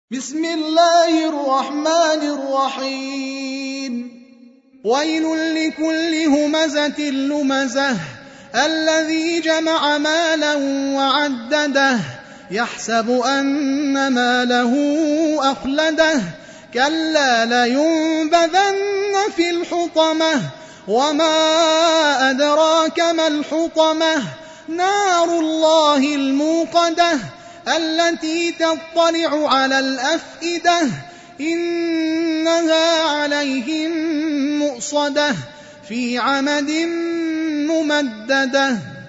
بسم الله الرحمن الرحيم ويل لكل همزة لمزة الذي جمع مالا وعدده يحسب أن ماله أخلده كلا لينبذن في الحطمة وما أدراك ما الحطمة نار الله الموقدة التي تطلع على الأفئدة إنها عليهم مؤصدة في عمد ممددة.